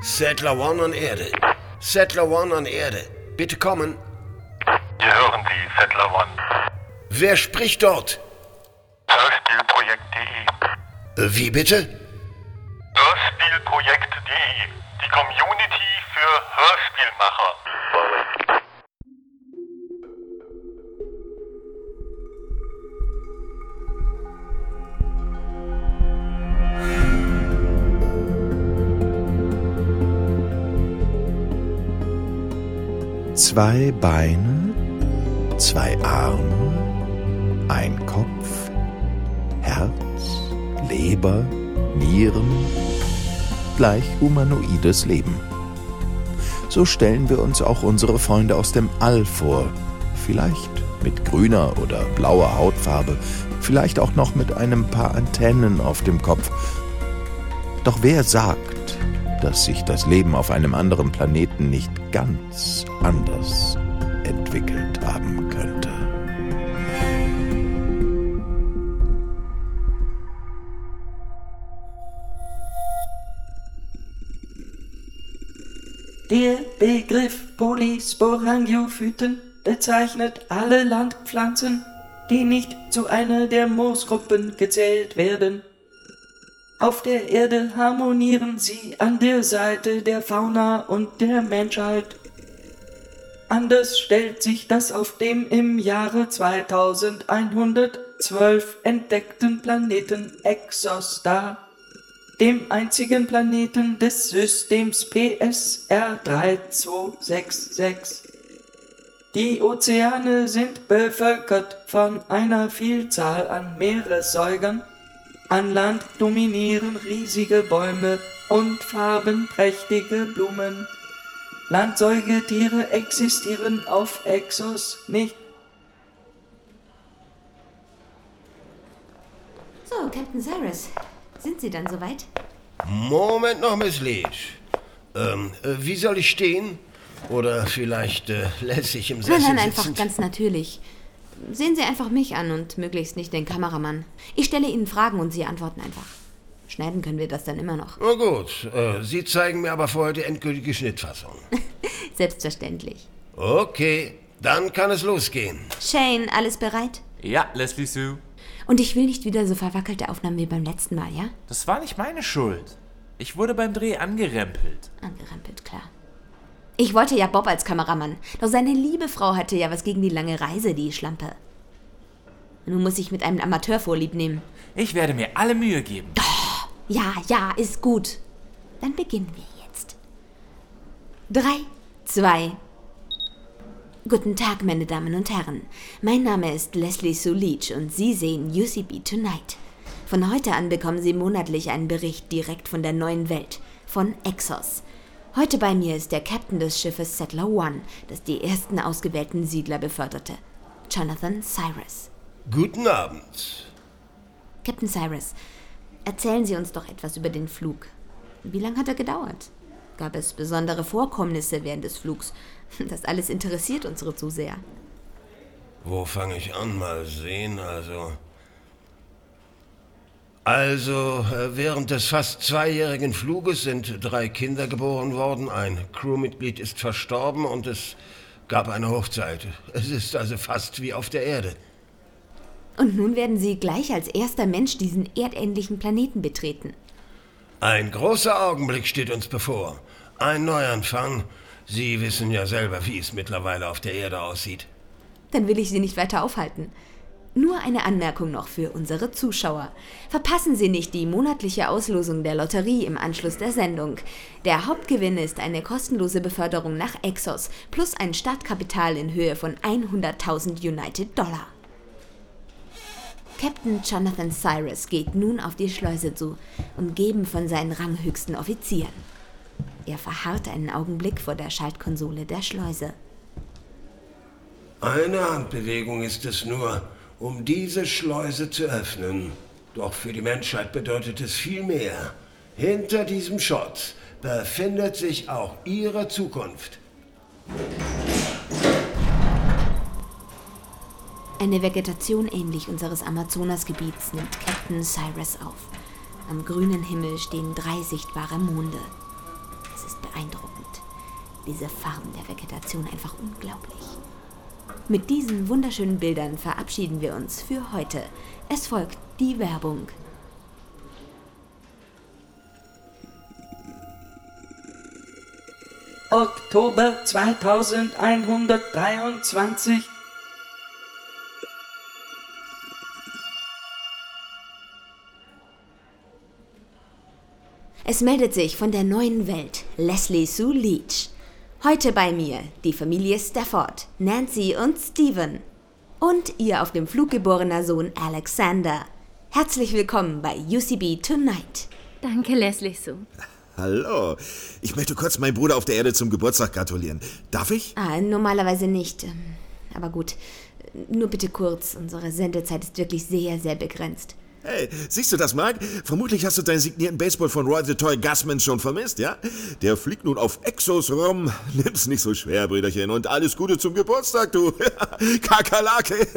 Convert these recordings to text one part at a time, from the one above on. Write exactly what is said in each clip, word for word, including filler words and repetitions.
Settler One an Erde. Settler One an Erde. Bitte kommen. Hier hören Sie, Settler One. Wer spricht dort? Hörspielprojekt punkt de. Wie bitte? Hörspielprojekt punkt de. Die Community für Hörspielmacher. Zwei Beine, zwei Arme, ein Kopf, Herz, Leber, Nieren, gleich humanoides Leben. So stellen wir uns auch unsere Freunde aus dem All vor, vielleicht mit grüner oder blauer Hautfarbe, vielleicht auch noch mit einem paar Antennen auf dem Kopf. Doch wer sagt, dass sich das Leben auf einem anderen Planeten nicht ganz anders entwickelt haben könnte? Der Begriff Polysporangiophyten bezeichnet alle Landpflanzen, die nicht zu einer der Moosgruppen gezählt werden. Auf der Erde harmonieren sie an der Seite der Fauna und der Menschheit. Anders stellt sich das auf dem im Jahre zweitausendeinhundertzwölf entdeckten Planeten Exos dar, dem einzigen Planeten des Systems P S R drei zwei sechs sechs. Die Ozeane sind bevölkert von einer Vielzahl an Meeressäugern. An Land dominieren riesige Bäume und farbenprächtige Blumen. Landsäugetiere existieren auf Exos nicht. So, Captain Cyrus, sind Sie dann soweit? Moment noch, Miss Leach. Ähm, äh, wie soll ich stehen? Oder vielleicht äh, lässig im Sessel Nein, nein, einfach sitzend? ganz natürlich. Sehen Sie einfach mich an und möglichst nicht den Kameramann. Ich stelle Ihnen Fragen und Sie antworten einfach. Schneiden können wir das dann immer noch. Na gut, äh, Sie zeigen mir aber vorher die endgültige Schnittfassung. Selbstverständlich. Okay, dann kann es losgehen. Shane, alles bereit? Ja, Leslie Sue. Und ich will nicht wieder so verwackelte Aufnahmen wie beim letzten Mal, ja? Das war nicht meine Schuld. Ich wurde beim Dreh angerempelt. Angerempelt, klar. Ich wollte ja Bob als Kameramann, doch seine liebe Frau hatte ja was gegen die lange Reise, die Schlampe. Nun muss ich mit einem Amateur Vorlieb nehmen. Ich werde mir alle Mühe geben. Oh, ja, ja, ist gut. Dann beginnen wir jetzt. Drei, zwei. Guten Tag, meine Damen und Herren. Mein Name ist Leslie Sue Leach und Sie sehen U C B Tonight. Von heute an bekommen Sie monatlich einen Bericht direkt von der neuen Welt, von Exos. Heute bei mir ist der Captain des Schiffes Settler One, das die ersten ausgewählten Siedler beförderte, Jonathan Cyrus. Guten Abend. Captain Cyrus, erzählen Sie uns doch etwas über den Flug. Wie lange hat er gedauert? Gab es besondere Vorkommnisse während des Flugs? Das alles interessiert unsere Zuseher. Wo fange ich an? Mal sehen, also... Also, während des fast zweijährigen Fluges sind drei Kinder geboren worden, ein Crewmitglied ist verstorben und es gab eine Hochzeit. Es ist also fast wie auf der Erde. Und nun werden Sie gleich als erster Mensch diesen erdähnlichen Planeten betreten. Ein großer Augenblick steht uns bevor. Ein Neuanfang. Sie wissen ja selber, wie es mittlerweile auf der Erde aussieht. Dann will ich Sie nicht weiter aufhalten. Nur eine Anmerkung noch für unsere Zuschauer. Verpassen Sie nicht die monatliche Auslosung der Lotterie im Anschluss der Sendung. Der Hauptgewinn ist eine kostenlose Beförderung nach Exos plus ein Startkapital in Höhe von hunderttausend United Dollar. Captain Jonathan Cyrus geht nun auf die Schleuse zu, umgeben von seinen ranghöchsten Offizieren. Er verharrt einen Augenblick vor der Schaltkonsole der Schleuse. Eine Handbewegung ist es nur, um diese Schleuse zu öffnen. Doch für die Menschheit bedeutet es viel mehr. Hinter diesem Schott befindet sich auch ihre Zukunft. Eine Vegetation ähnlich unseres Amazonasgebiets nimmt Captain Cyrus auf. Am grünen Himmel stehen drei sichtbare Monde. Es ist beeindruckend. Diese Farben der Vegetation einfach unglaublich. Mit diesen wunderschönen Bildern verabschieden wir uns für heute. Es folgt die Werbung. Oktober zweitausendeinhundertdreiundzwanzig. Es meldet sich von der neuen Welt Leslie Sue Leach. Heute bei mir die Familie Stafford, Nancy und Stephen. Und ihr auf dem Flug geborener Sohn Alexander. Herzlich willkommen bei U C B Tonight. Danke, Leslie Sue. Hallo, ich möchte kurz meinem Bruder auf der Erde zum Geburtstag gratulieren. Darf ich? Ah, normalerweise nicht. Aber gut, nur bitte kurz. Unsere Sendezeit ist wirklich sehr, sehr begrenzt. Hey, siehst du das, Mark? Vermutlich hast du deinen signierten Baseball von Roy the Toy Gassman schon vermisst, ja? Der fliegt nun auf Exos rum. Nimm's nicht so schwer, Brüderchen. Und alles Gute zum Geburtstag, du. Kakerlake.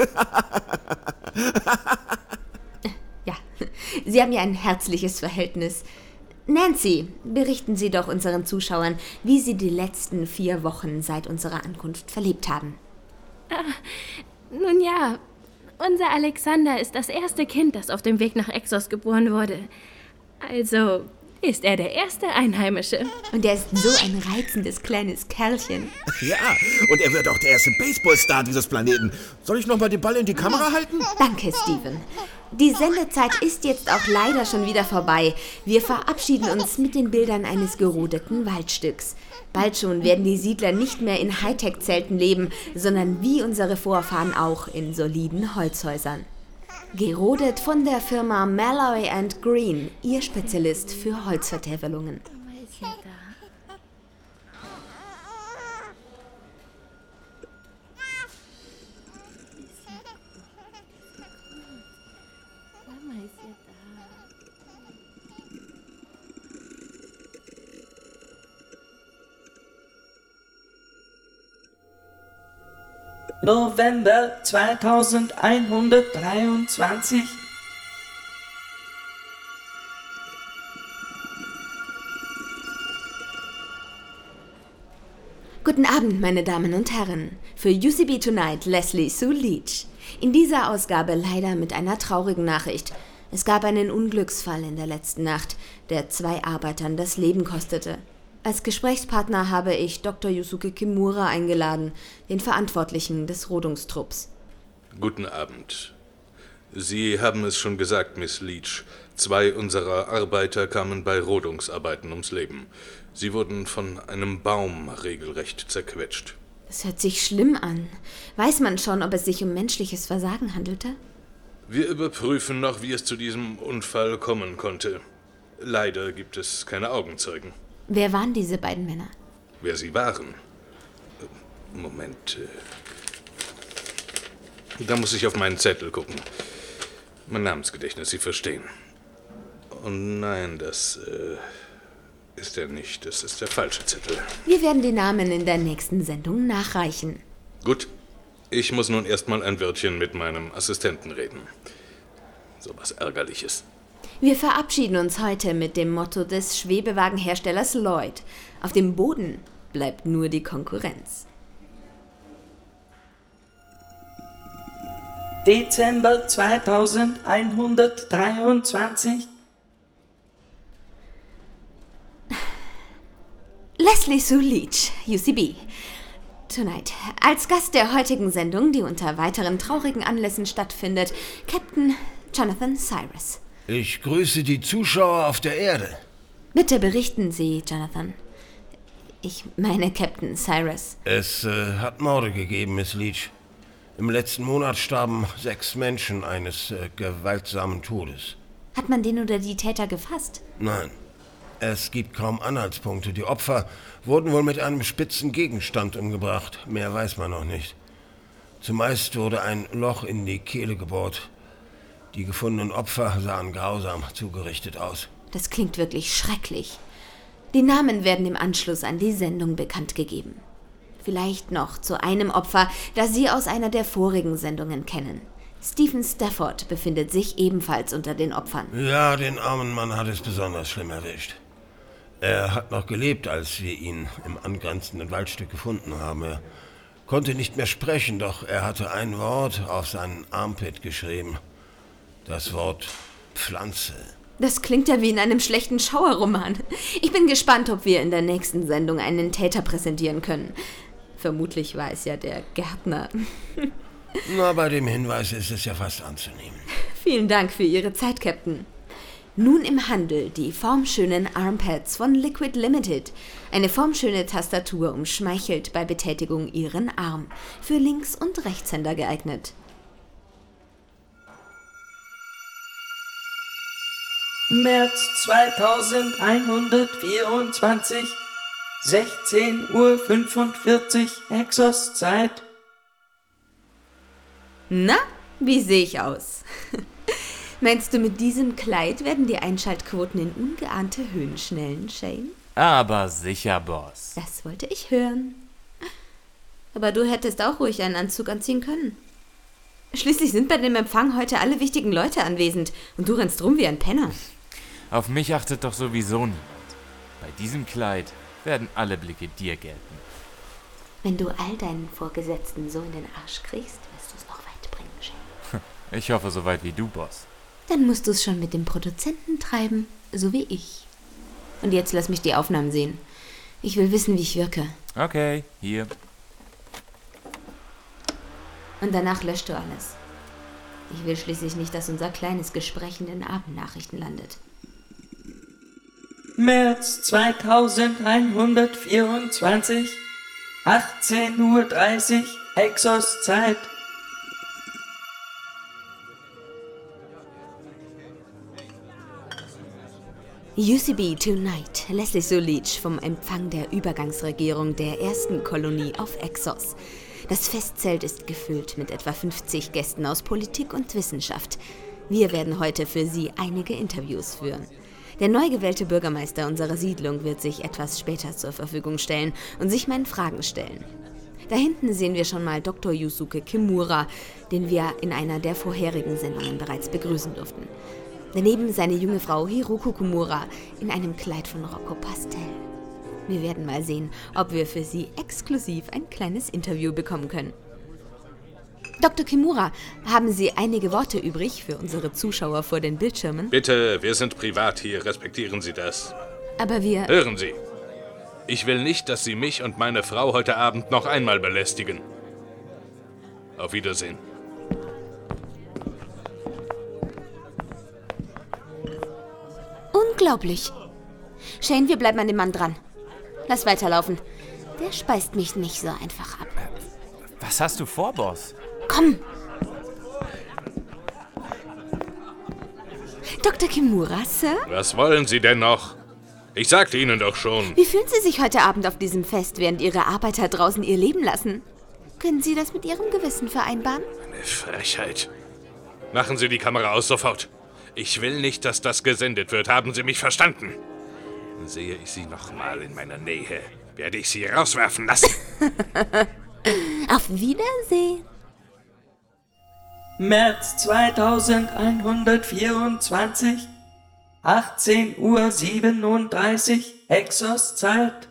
Ja, Sie haben ja ein herzliches Verhältnis. Nancy, berichten Sie doch unseren Zuschauern, wie Sie die letzten vier Wochen seit unserer Ankunft verlebt haben. Ah, nun ja... Unser Alexander ist das erste Kind, das auf dem Weg nach Exos geboren wurde. Also ist er der erste Einheimische. Und er ist so ein reizendes kleines Kerlchen. Ja, und er wird auch der erste Baseballstar dieses Planeten. Soll ich noch mal den Ball in die Kamera halten? Danke, Stephen. Die Sendezeit ist jetzt auch leider schon wieder vorbei. Wir verabschieden uns mit den Bildern eines gerodeten Waldstücks. Bald schon werden die Siedler nicht mehr in Hightech-Zelten leben, sondern wie unsere Vorfahren auch in soliden Holzhäusern. Gerodet von der Firma Malloy and Green, ihr Spezialist für Holzvertäfelungen. November zweitausendeinhundertdreiundzwanzig. Guten Abend, meine Damen und Herren. Für U C B Tonight Leslie Sue Leach. In dieser Ausgabe leider mit einer traurigen Nachricht. Es gab einen Unglücksfall in der letzten Nacht, der zwei Arbeitern das Leben kostete. Als Gesprächspartner habe ich Doktor Yusuke Kimura eingeladen, den Verantwortlichen des Rodungstrupps. Guten Abend. Sie haben es schon gesagt, Miss Leach. Zwei unserer Arbeiter kamen bei Rodungsarbeiten ums Leben. Sie wurden von einem Baum regelrecht zerquetscht. Das hört sich schlimm an. Weiß man schon, ob es sich um menschliches Versagen handelte? Wir überprüfen noch, wie es zu diesem Unfall kommen konnte. Leider gibt es keine Augenzeugen. Wer waren diese beiden Männer? Wer sie waren? Moment. Da muss ich auf meinen Zettel gucken. Mein Namensgedächtnis, Sie verstehen. Oh nein, das äh, ist er nicht. Das ist der falsche Zettel. Wir werden die Namen in der nächsten Sendung nachreichen. Gut. Ich muss nun erstmal ein Wörtchen mit meinem Assistenten reden. So was Ärgerliches. Wir verabschieden uns heute mit dem Motto des Schwebewagenherstellers Lloyd. Auf dem Boden bleibt nur die Konkurrenz. Dezember zweitausendeinhundertdreiundzwanzig. Leslie Sue Leach, U C B. Tonight. Als Gast der heutigen Sendung, die unter weiteren traurigen Anlässen stattfindet, Captain Jonathan Cyrus. Ich grüße die Zuschauer auf der Erde. Bitte berichten Sie, Jonathan. Ich meine Captain Cyrus. Es äh, hat Morde gegeben, Miss Leach. Im letzten Monat starben sechs Menschen eines äh, gewaltsamen Todes. Hat man den oder die Täter gefasst? Nein. Es gibt kaum Anhaltspunkte. Die Opfer wurden wohl mit einem spitzen Gegenstand umgebracht. Mehr weiß man noch nicht. Zumeist wurde ein Loch in die Kehle gebohrt. Die gefundenen Opfer sahen grausam zugerichtet aus. Das klingt wirklich schrecklich. Die Namen werden im Anschluss an die Sendung bekannt gegeben. Vielleicht noch zu einem Opfer, das Sie aus einer der vorigen Sendungen kennen. Stephen Stafford befindet sich ebenfalls unter den Opfern. Ja, den armen Mann hat es besonders schlimm erwischt. Er hat noch gelebt, als wir ihn im angrenzenden Waldstück gefunden haben. Er konnte nicht mehr sprechen, doch er hatte ein Wort auf seinen Armpit geschrieben. Das Wort Pflanze. Das klingt ja wie in einem schlechten Schauerroman. Ich bin gespannt, ob wir in der nächsten Sendung einen Täter präsentieren können. Vermutlich war es ja der Gärtner. Na, bei dem Hinweis ist es ja fast anzunehmen. Vielen Dank für Ihre Zeit, Captain. Nun im Handel die formschönen Armpads von Liquid Limited. Eine formschöne Tastatur umschmeichelt bei Betätigung Ihren Arm. Für Links- und Rechtshänder geeignet. März zweitausendeinhundertvierundzwanzig, sechzehn Uhr fünfundvierzig, Exos-Zeit. Na, wie sehe ich aus? Meinst du, mit diesem Kleid werden die Einschaltquoten in ungeahnte Höhen schnellen, Shane? Aber sicher, Boss. Das wollte ich hören. Aber du hättest auch ruhig einen Anzug anziehen können. Schließlich sind bei dem Empfang heute alle wichtigen Leute anwesend und du rennst rum wie ein Penner. Auf mich achtet doch sowieso niemand. Bei diesem Kleid werden alle Blicke dir gelten. Wenn du all deinen Vorgesetzten so in den Arsch kriegst, wirst du es noch weit bringen, Shane. Ich hoffe, so weit wie du, Boss. Dann musst du es schon mit dem Produzenten treiben, so wie ich. Und jetzt lass mich die Aufnahmen sehen. Ich will wissen, wie ich wirke. Okay, hier. Und danach löscht du alles. Ich will schließlich nicht, dass unser kleines Gespräch in den Abendnachrichten landet. März zweitausendeinhundertvierundzwanzig, achtzehn Uhr dreißig, Exos-Zeit. U C B Tonight, Leslie Solich vom Empfang der Übergangsregierung der ersten Kolonie auf Exos. Das Festzelt ist gefüllt mit etwa fünfzig Gästen aus Politik und Wissenschaft. Wir werden heute für Sie einige Interviews führen. Der neu gewählte Bürgermeister unserer Siedlung wird sich etwas später zur Verfügung stellen und sich meinen Fragen stellen. Da hinten sehen wir schon mal Doktor Yusuke Kimura, den wir in einer der vorherigen Sendungen bereits begrüßen durften. Daneben seine junge Frau Hiroku Kimura in einem Kleid von Rocco Pastel. Wir werden mal sehen, ob wir für Sie exklusiv ein kleines Interview bekommen können. Doktor Kimura, haben Sie einige Worte übrig für unsere Zuschauer vor den Bildschirmen? Bitte, wir sind privat hier, respektieren Sie das. Aber wir... Hören Sie, ich will nicht, dass Sie mich und meine Frau heute Abend noch einmal belästigen. Auf Wiedersehen. Unglaublich. Shane, wir bleiben an dem Mann dran. Lass weiterlaufen. Der speist mich nicht so einfach ab. Was hast du vor, Boss? Komm! Doktor Kimura, Sir? Was wollen Sie denn noch? Ich sagte Ihnen doch schon. Wie fühlen Sie sich heute Abend auf diesem Fest, während Ihre Arbeiter draußen ihr Leben lassen? Können Sie das mit Ihrem Gewissen vereinbaren? Eine Frechheit. Machen Sie die Kamera aus, sofort. Ich will nicht, dass das gesendet wird. Haben Sie mich verstanden? Sehe ich Sie noch mal in meiner Nähe, werde ich Sie rauswerfen lassen. Auf Wiedersehen. März zweitausendeinhundertvierundzwanzig, achtzehn Uhr siebenunddreißig, Exos-Zeit.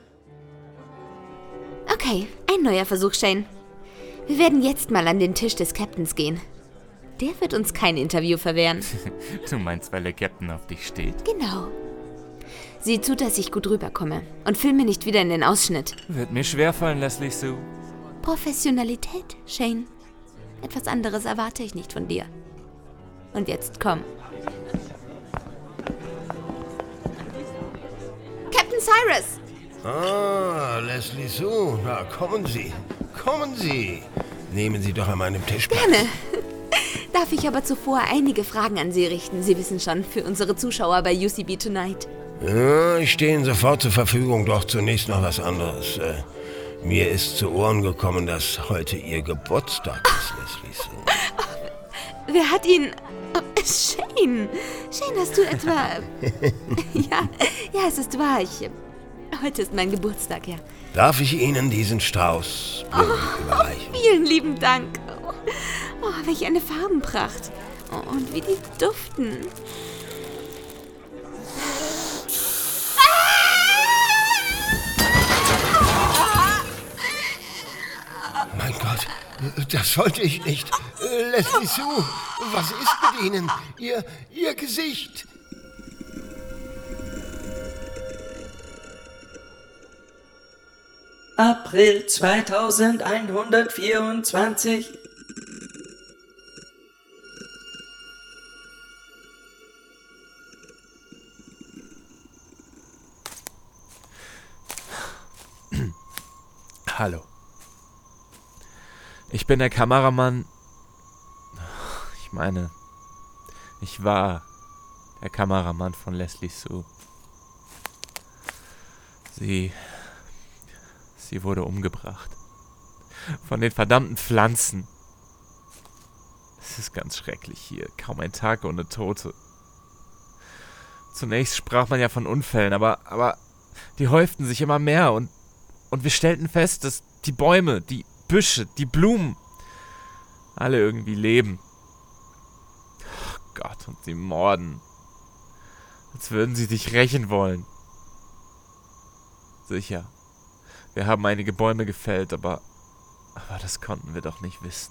Okay, ein neuer Versuch, Shane. Wir werden jetzt mal an den Tisch des Captains gehen. Der wird uns kein Interview verwehren. Du meinst, weil der Captain auf dich steht? Genau. Sieh zu, dass ich gut rüberkomme. Und filme nicht wieder in den Ausschnitt. Wird mir schwerfallen, Leslie Sue. Professionalität, Shane. Etwas anderes erwarte ich nicht von dir. Und jetzt komm. Captain Cyrus! Ah, Leslie Sue. Na, kommen Sie. Kommen Sie. Nehmen Sie doch an meinem Tisch Platz. Gerne. Darf ich aber zuvor einige Fragen an Sie richten? Sie wissen schon, für unsere Zuschauer bei U C B Tonight. Ja, ich stehe Ihnen sofort zur Verfügung, doch zunächst noch was anderes. Äh, mir ist zu Ohren gekommen, dass heute Ihr Geburtstag ist, Leslie Sue. Wer hat ihn... Oh, Shane. Shane, hast du etwa... ja, ja, es ist wahr. Ich... Heute ist mein Geburtstag, ja. Darf ich Ihnen diesen Strauß oh, überreichen? Vielen lieben Dank. Oh, oh, welch eine Farbenpracht. Oh, und wie die duften. Ah! Das wollte ich nicht. Äh, Leslie Sue, was ist mit Ihnen? Ihr, Ihr Gesicht. April zweitausendeinhundertvierundzwanzig. Hallo. Ich bin der Kameramann. Ich meine, ich war der Kameramann von Leslie Sue. Sie... Sie wurde umgebracht. Von den verdammten Pflanzen. Es ist ganz schrecklich hier. Kaum ein Tag ohne Tote. Zunächst sprach man ja von Unfällen, aber, aber die häuften sich immer mehr und, und wir stellten fest, dass die Bäume, die Büsche, die Blumen alle irgendwie leben. Oh Gott, und sie morden. Als würden sie sich rächen wollen. Sicher. Wir haben einige Bäume gefällt, aber, aber das konnten wir doch nicht wissen.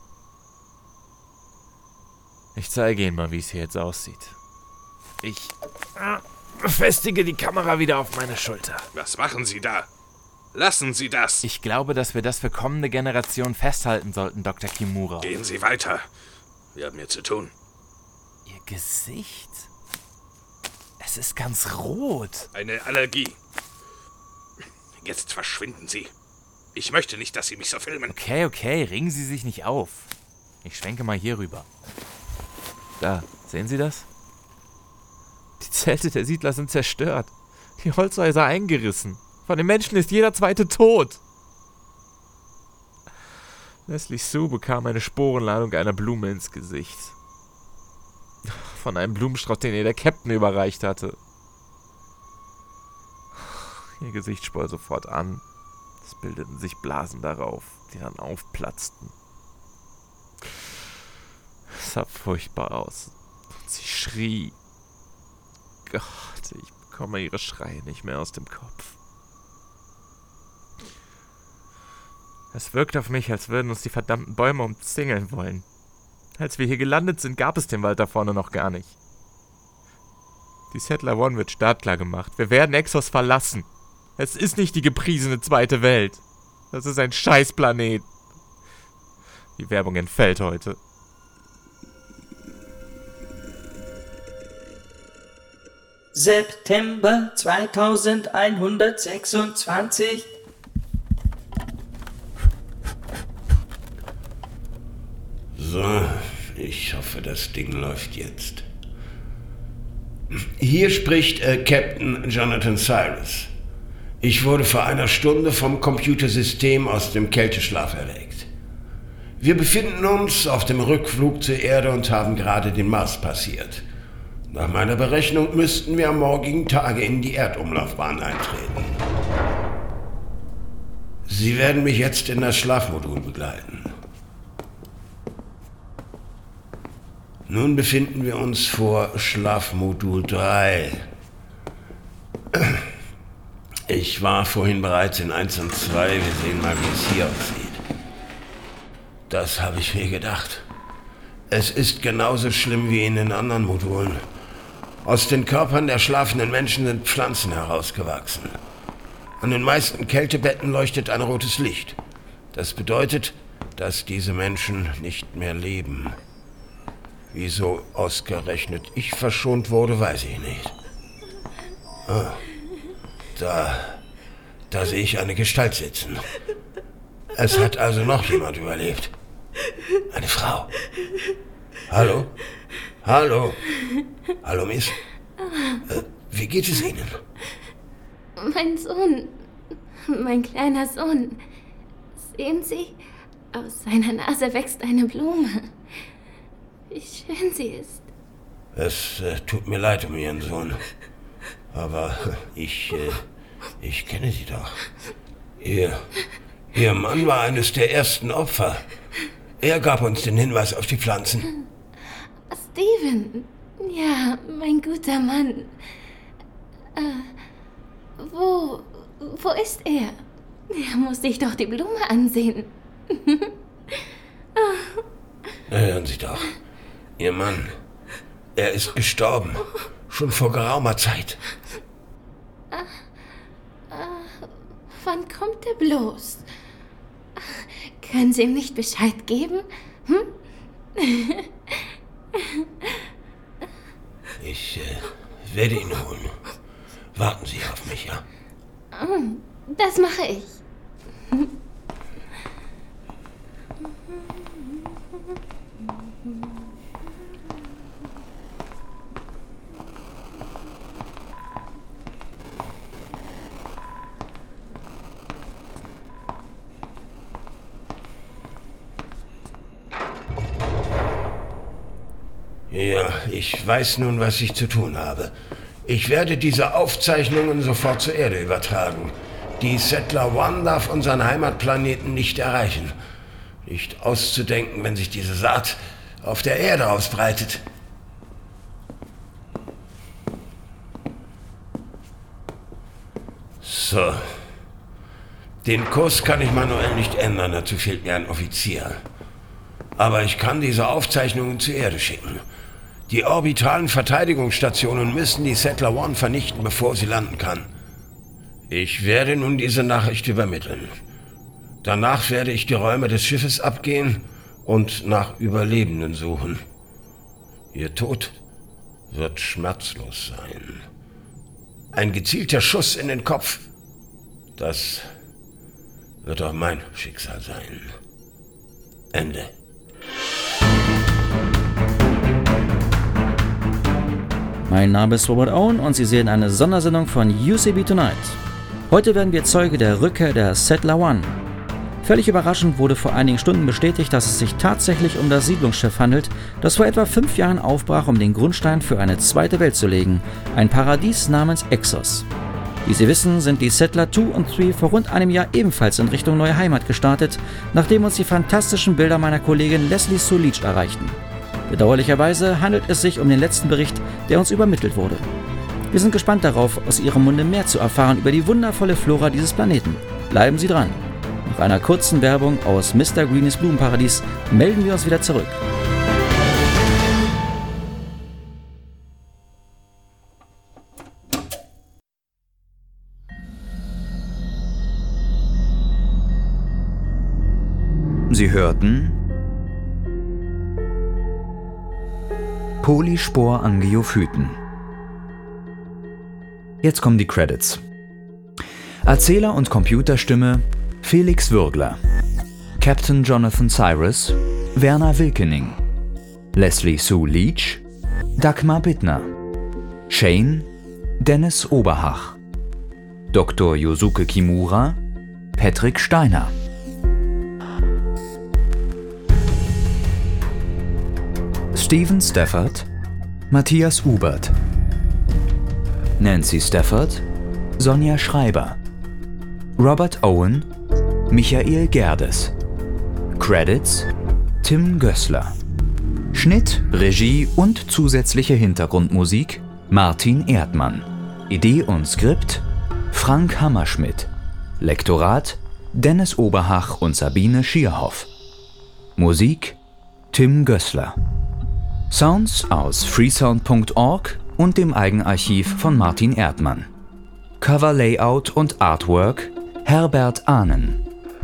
Ich zeige Ihnen mal, wie es hier jetzt aussieht. Ich äh, befestige die Kamera wieder auf meine Schulter. Was machen Sie da? Lassen Sie das! Ich glaube, dass wir das für kommende Generationen festhalten sollten, Doktor Kimura. Gehen Sie weiter. Wir haben hier zu tun. Ihr Gesicht? Es ist ganz rot. Eine Allergie. Jetzt verschwinden Sie. Ich möchte nicht, dass Sie mich so filmen. Okay, okay, regen Sie sich nicht auf. Ich schwenke mal hier rüber. Da, sehen Sie das? Die Zelte der Siedler sind zerstört. Die Holzhäuser eingerissen. Von den Menschen ist jeder zweite tot. Leslie Sue bekam eine Sporenladung einer Blume ins Gesicht. Von einem Blumenstrauß, den ihr der Captain überreicht hatte. Ihr Gesicht schwoll sofort an. Es bildeten sich Blasen darauf, die dann aufplatzten. Es sah furchtbar aus. Und sie schrie. Gott, ich bekomme ihre Schreie nicht mehr aus dem Kopf. Es wirkt auf mich, als würden uns die verdammten Bäume umzingeln wollen. Als wir hier gelandet sind, gab es den Wald da vorne noch gar nicht. Die Settler One wird startklar gemacht. Wir werden Exos verlassen. Es ist nicht die gepriesene zweite Welt. Das ist ein Scheißplanet. Die Werbung entfällt heute. September zweitausendeinhundertsechsundzwanzig. So, ich hoffe, das Ding läuft jetzt. Hier spricht äh, Captain Jonathan Cyrus. Ich wurde vor einer Stunde vom Computersystem aus dem Kälteschlaf erweckt. Wir befinden uns auf dem Rückflug zur Erde und haben gerade den Mars passiert. Nach meiner Berechnung müssten wir am morgigen Tage in die Erdumlaufbahn eintreten. Sie werden mich jetzt in das Schlafmodul begleiten. Nun befinden wir uns vor Schlafmodul drei. Ich war vorhin bereits in eins und zwei. Wir sehen mal, wie es hier aussieht. Das habe ich mir gedacht. Es ist genauso schlimm wie in den anderen Modulen. Aus den Körpern der schlafenden Menschen sind Pflanzen herausgewachsen. An den meisten Kältebetten leuchtet ein rotes Licht. Das bedeutet, dass diese Menschen nicht mehr leben. Wieso ausgerechnet ich verschont wurde, weiß ich nicht. Ah, da, da sehe ich eine Gestalt sitzen. Es hat also noch jemand überlebt. Eine Frau. Hallo? Hallo? Hallo, Miss? Äh, wie geht es Ihnen? Mein Sohn. Mein kleiner Sohn. Sehen Sie? Aus seiner Nase wächst eine Blume. Wie schön sie ist. Es äh, tut mir leid um Ihren Sohn. Aber ich, äh, ich kenne Sie doch. Ihr, Ihr Mann war eines der ersten Opfer. Er gab uns den Hinweis auf die Pflanzen. Steven. Ja, mein guter Mann. Äh, wo, wo ist er? Er muss sich doch die Blume ansehen. Hören Sie doch. Ihr Mann, er ist gestorben. Schon vor geraumer Zeit. Äh, äh, wann kommt er bloß? Können Sie ihm nicht Bescheid geben? Hm? Ich äh, werde ihn holen. Warten Sie auf mich, ja? Das mache ich. Ja, ich weiß nun, was ich zu tun habe. Ich werde diese Aufzeichnungen sofort zur Erde übertragen. Die Settler One darf unseren Heimatplaneten nicht erreichen. Nicht auszudenken, wenn sich diese Saat auf der Erde ausbreitet. So. Den Kurs kann ich manuell nicht ändern, dazu fehlt mir ein Offizier. Aber ich kann diese Aufzeichnungen zur Erde schicken. Die orbitalen Verteidigungsstationen müssen die Settler One vernichten, bevor sie landen kann. Ich werde nun diese Nachricht übermitteln. Danach werde ich die Räume des Schiffes abgehen und nach Überlebenden suchen. Ihr Tod wird schmerzlos sein. Ein gezielter Schuss in den Kopf, das wird auch mein Schicksal sein. Ende. Mein Name ist Robert Owen und Sie sehen eine Sondersendung von U C B Tonight. Heute werden wir Zeuge der Rückkehr der Settler One. Völlig überraschend wurde vor einigen Stunden bestätigt, dass es sich tatsächlich um das Siedlungsschiff handelt, das vor etwa fünf Jahren aufbrach, um den Grundstein für eine zweite Welt zu legen, ein Paradies namens Exos. Wie Sie wissen, sind die Settler zwei und drei vor rund einem Jahr ebenfalls in Richtung neue Heimat gestartet, nachdem uns die fantastischen Bilder meiner Kollegin Leslie Sue Leach erreichten. Bedauerlicherweise handelt es sich um den letzten Bericht, der uns übermittelt wurde. Wir sind gespannt darauf, aus Ihrem Munde mehr zu erfahren über die wundervolle Flora dieses Planeten. Bleiben Sie dran. Nach einer kurzen Werbung aus Mister Greenes Blumenparadies melden wir uns wieder zurück. Sie hörten Polysporangiophyten. Jetzt kommen die Credits. Erzähler und Computerstimme Felix Würgler, Captain Jonathan Cyrus, Werner Wilkening, Leslie Sue Leach, Dagmar Bittner, Shane, Dennis Oberhach, Doktor Yosuke Kimura, Patrick Steiner. Steven Stafford, Matthias Ubert, Nancy Stafford, Sonja Schreiber, Robert Owen, Michael Gerdes. Credits: Tim Gößler. Schnitt, Regie und zusätzliche Hintergrundmusik Martin Erdmann. Idee und Skript Frank Hammerschmidt. Lektorat Dennis Oberhach und Sabine Schierhoff. Musik Tim Gößler. Sounds aus freesound punkt org und dem Eigenarchiv von Martin Erdmann. Cover Layout und Artwork Herbert Ahnen.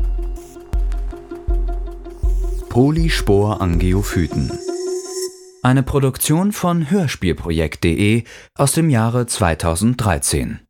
Polysporangiophyten. Eine Produktion von hörspielprojekt punkt de aus dem Jahre zweitausenddreizehn.